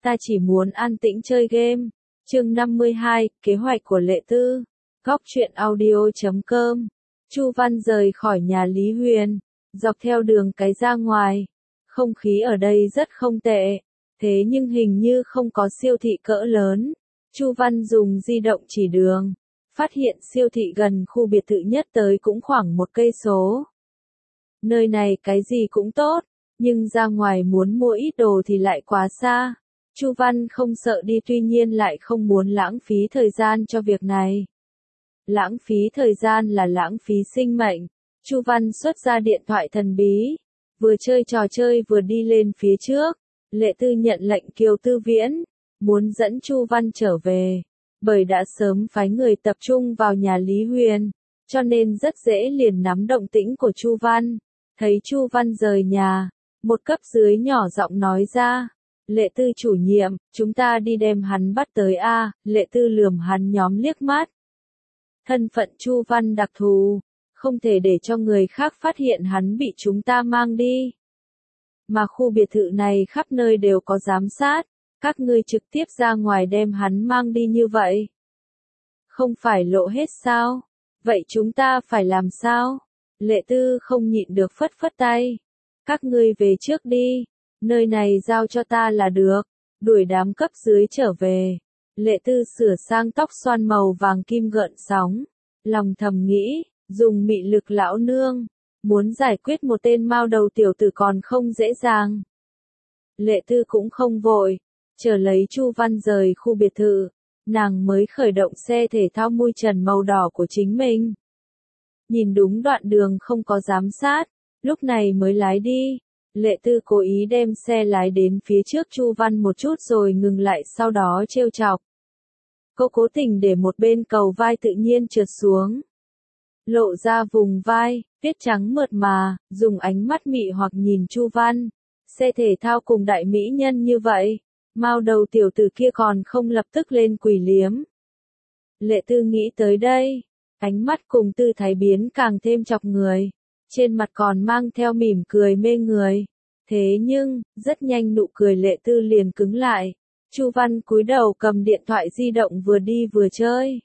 ta chỉ muốn an tĩnh chơi game. Chương 52, kế hoạch của Lệ Tư. Góc truyện audio.com. Chu Văn rời khỏi nhà Lý Huyền, dọc theo đường cái ra ngoài. Không khí ở đây rất không tệ, thế nhưng hình như không có siêu thị cỡ lớn. Chu Văn dùng di động chỉ đường, phát hiện siêu thị gần khu biệt thự nhất tới cũng khoảng 1 cây số. Nơi này cái gì cũng tốt, nhưng ra ngoài muốn mua ít đồ thì lại quá xa. Chu Văn không sợ đi, tuy nhiên lại không muốn lãng phí thời gian cho việc này. Lãng phí thời gian là lãng phí sinh mệnh. Chu Văn xuất ra điện thoại thần bí, vừa chơi trò chơi vừa đi lên phía trước. Lệ Tư nhận lệnh Kiều Tư Viễn, muốn dẫn Chu Văn trở về, bởi đã sớm phái người tập trung vào nhà Lý Huyền, cho nên rất dễ liền nắm động tĩnh của Chu Văn. Thấy Chu Văn rời nhà, một cấp dưới nhỏ giọng nói ra, Lệ Tư chủ nhiệm, chúng ta đi đem hắn bắt tới a. Lệ Tư lườm hắn nhóm liếc mắt. Thân phận Chu Văn đặc thù, không thể để cho người khác phát hiện hắn bị chúng ta mang đi. Mà khu biệt thự này khắp nơi đều có giám sát, các ngươi trực tiếp ra ngoài đem hắn mang đi như vậy. Không phải lộ hết sao? Vậy chúng ta phải làm sao? Lệ Tư không nhịn được phất phất tay. Các ngươi về trước đi, nơi này giao cho ta là được, đuổi đám cấp dưới trở về. Lệ Tư sửa sang tóc xoăn màu vàng kim gợn sóng, lòng thầm nghĩ, dùng mị lực lão nương, muốn giải quyết một tên mao đầu tiểu tử còn không dễ dàng. Lệ Tư cũng không vội, chờ lấy Chu Văn rời khu biệt thự, nàng mới khởi động xe thể thao mui trần màu đỏ của chính mình. Nhìn đúng đoạn đường không có giám sát, lúc này mới lái đi. Lệ Tư cố ý đem xe lái đến phía trước Chu Văn một chút rồi ngừng lại, sau đó trêu chọc. Cô cố tình để một bên cầu vai tự nhiên trượt xuống, lộ ra vùng vai, tuyết trắng mượt mà, dùng ánh mắt mị hoặc nhìn Chu Văn. Xe thể thao cùng đại mỹ nhân như vậy, mao đầu tiểu tử kia còn không lập tức lên quỳ liếm. Lệ Tư nghĩ tới đây, ánh mắt cùng tư thái biến càng thêm chọc người, trên mặt còn mang theo mỉm cười mê người. Thế nhưng, rất nhanh nụ cười Lệ Tư liền cứng lại. Chu Văn cúi đầu cầm điện thoại di động vừa đi vừa chơi.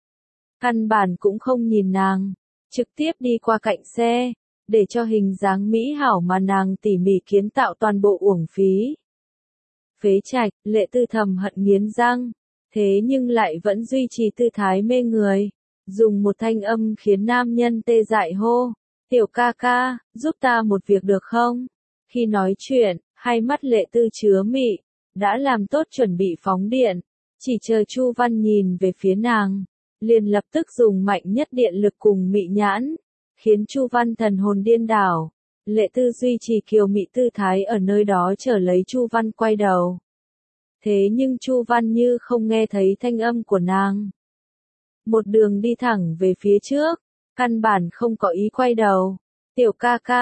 Căn bản cũng không nhìn nàng, trực tiếp đi qua cạnh xe, để cho hình dáng mỹ hảo mà nàng tỉ mỉ kiến tạo toàn bộ uổng phí. Phế trạch, Lệ Tư thầm hận nghiến răng, thế nhưng lại vẫn duy trì tư thái mê người, dùng một thanh âm khiến nam nhân tê dại hô, tiểu ca ca, giúp ta một việc được không? Khi nói chuyện, hai mắt Lệ Tư chứa mị, đã làm tốt chuẩn bị phóng điện, chỉ chờ Chu Văn nhìn về phía nàng, liền lập tức dùng mạnh nhất điện lực cùng mị nhãn, khiến Chu Văn thần hồn điên đảo. Lệ Tư duy trì kiều mị tư thái ở nơi đó chờ lấy Chu Văn quay đầu. Thế nhưng Chu Văn như không nghe thấy thanh âm của nàng. Một đường đi thẳng về phía trước, căn bản không có ý quay đầu. Tiểu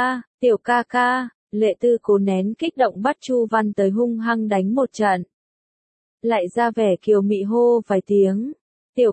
ca ca, Lệ Tư cố nén kích động bắt Chu Văn tới hung hăng đánh một trận. Lại ra vẻ kiều mị hô vài tiếng. Tiểu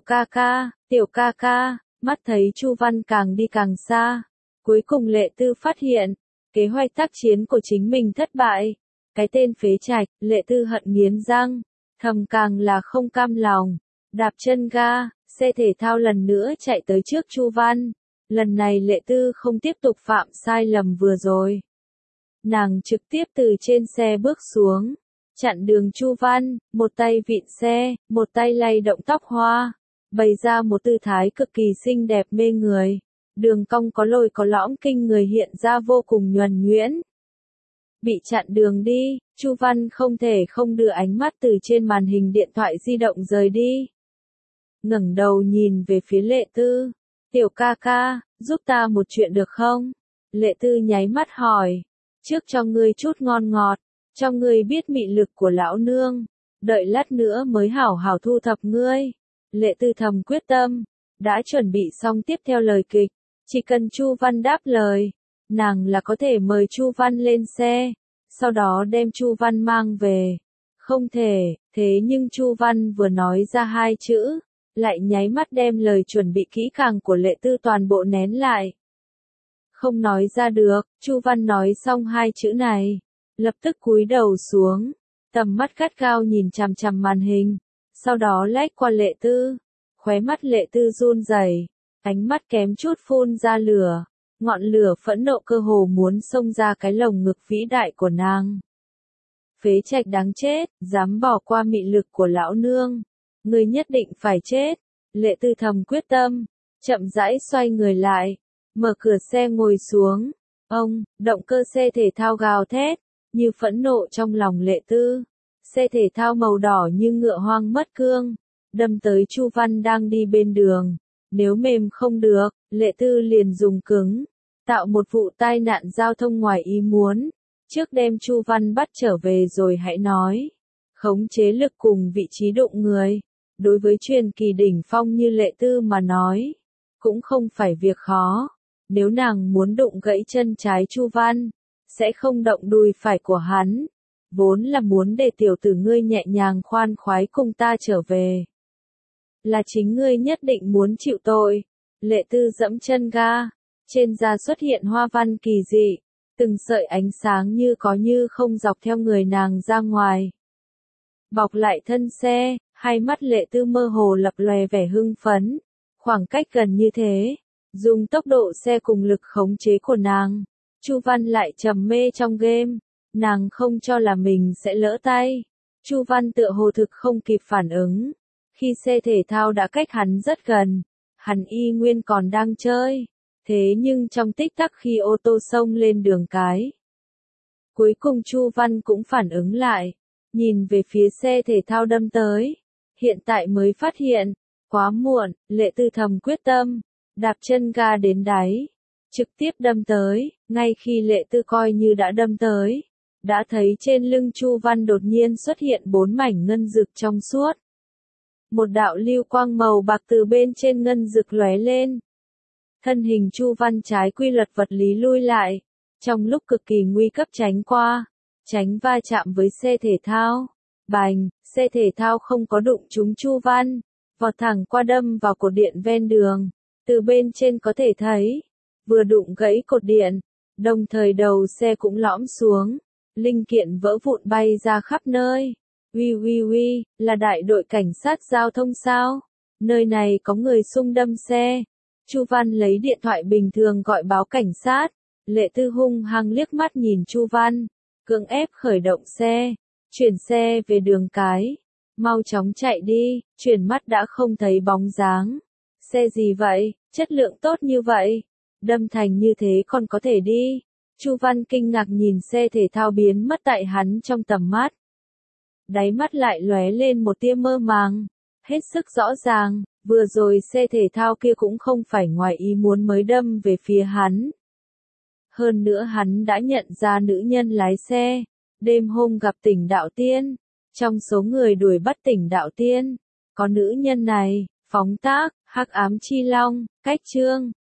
ca ca, mắt thấy Chu Văn càng đi càng xa. Cuối cùng Lệ Tư phát hiện, kế hoạch tác chiến của chính mình thất bại. Cái tên phế trạch, Lệ Tư hận nghiến răng, thầm càng là không cam lòng. Đạp chân ga, xe thể thao lần nữa chạy tới trước Chu Văn. Lần này Lệ Tư không tiếp tục phạm sai lầm vừa rồi. Nàng trực tiếp từ trên xe bước xuống, chặn đường Chu Văn, một tay vịn xe, một tay lay động tóc hoa, bày ra một tư thái cực kỳ xinh đẹp mê người. Đường cong có lồi có lõm kinh người hiện ra vô cùng nhuần nhuyễn. Bị chặn đường đi, Chu Văn không thể không đưa ánh mắt từ trên màn hình điện thoại di động rời đi. Ngẩng đầu nhìn về phía Lệ Tư, tiểu ca ca, giúp ta một chuyện được không? Lệ Tư nháy mắt hỏi, trước cho ngươi chút ngon ngọt, cho ngươi biết mị lực của lão nương, đợi lát nữa mới hảo hảo thu thập ngươi. Lệ Tư thầm quyết tâm, đã chuẩn bị xong tiếp theo lời kịch, chỉ cần Chu Văn đáp lời, nàng là có thể mời Chu Văn lên xe, sau đó đem Chu Văn mang về. Không thể, thế nhưng Chu Văn vừa nói ra hai chữ, lại nháy mắt đem lời chuẩn bị kỹ càng của Lệ Tư toàn bộ nén lại. Không nói ra được, Chu Văn nói xong hai chữ này, lập tức cúi đầu xuống, tầm mắt gắt gao nhìn chằm chằm màn hình, sau đó lách qua Lệ Tư, khóe mắt Lệ Tư run rẩy, ánh mắt kém chút phun ra lửa, ngọn lửa phẫn nộ cơ hồ muốn xông ra cái lồng ngực vĩ đại của nàng. Phế trạch đáng chết, dám bỏ qua mị lực của lão nương, ngươi nhất định phải chết. Lệ Tư thầm quyết tâm, chậm rãi xoay người lại, mở cửa xe ngồi xuống. Ông, động cơ xe thể thao gào thét, như phẫn nộ trong lòng Lệ Tư. Xe thể thao màu đỏ như ngựa hoang mất cương, đâm tới Chu Văn đang đi bên đường. Nếu mềm không được, Lệ Tư liền dùng cứng, tạo một vụ tai nạn giao thông ngoài ý muốn. Trước đem Chu Văn bắt trở về rồi hãy nói. Khống chế lực cùng vị trí đụng người. Đối với truyền kỳ đỉnh phong như Lệ Tư mà nói, cũng không phải việc khó. Nếu nàng muốn đụng gãy chân trái Chu Văn, sẽ không động đùi phải của hắn. Vốn là muốn để tiểu tử ngươi nhẹ nhàng khoan khoái cùng ta trở về. Là chính ngươi nhất định muốn chịu tội. Lệ Tư dẫm chân ga, trên da xuất hiện hoa văn kỳ dị, từng sợi ánh sáng như có như không dọc theo người nàng ra ngoài. Bọc lại thân xe, hai mắt Lệ Tư mơ hồ lập lòe vẻ hưng phấn, khoảng cách gần như thế, dùng tốc độ xe cùng lực khống chế của nàng, Chu Văn lại trầm mê trong game, nàng không cho là mình sẽ lỡ tay. Chu Văn tựa hồ thực không kịp phản ứng, khi xe thể thao đã cách hắn rất gần, hắn y nguyên còn đang chơi, thế nhưng trong tích tắc khi ô tô xông lên đường cái, cuối cùng Chu Văn cũng phản ứng lại, nhìn về phía xe thể thao đâm tới, hiện tại mới phát hiện, quá muộn. Lệ Tư thầm quyết tâm, đạp chân ga đến đáy, trực tiếp đâm tới. Ngay khi Lệ Tư coi như đã đâm tới, đã thấy trên lưng Chu Văn đột nhiên xuất hiện 4 mảnh ngân dực trong suốt. Một đạo lưu quang màu bạc từ bên trên ngân dực lóe lên. Thân hình Chu Văn trái quy luật vật lý lui lại, trong lúc cực kỳ nguy cấp tránh qua, tránh va chạm với xe thể thao. Bành, xe thể thao không có đụng trúng Chu Văn, vọt thẳng qua đâm vào cột điện ven đường. Từ bên trên có thể thấy, vừa đụng gãy cột điện, đồng thời đầu xe cũng lõm xuống, linh kiện vỡ vụn bay ra khắp nơi. Uy, là đại đội cảnh sát giao thông sao? Nơi này có người xung đâm xe. Chu Văn lấy điện thoại bình thường gọi báo cảnh sát. Lệ Tư hung hăng liếc mắt nhìn Chu Văn, cưỡng ép khởi động xe, chuyển xe về đường cái. Mau chóng chạy đi, chuyển mắt đã không thấy bóng dáng. Xe gì vậy, chất lượng tốt như vậy, đâm thành như thế còn có thể đi. Chu Văn kinh ngạc nhìn xe thể thao biến mất tại hắn trong tầm mắt. Đáy mắt lại lóe lên một tia mơ màng, hết sức rõ ràng, vừa rồi xe thể thao kia cũng không phải ngoài ý muốn mới đâm về phía hắn. Hơn nữa hắn đã nhận ra nữ nhân lái xe, đêm hôm gặp Tỉnh Đạo Tiên, trong số người đuổi bắt Tỉnh Đạo Tiên, có nữ nhân này. Phóng tác, Hắc Ám Chi Long, cách chương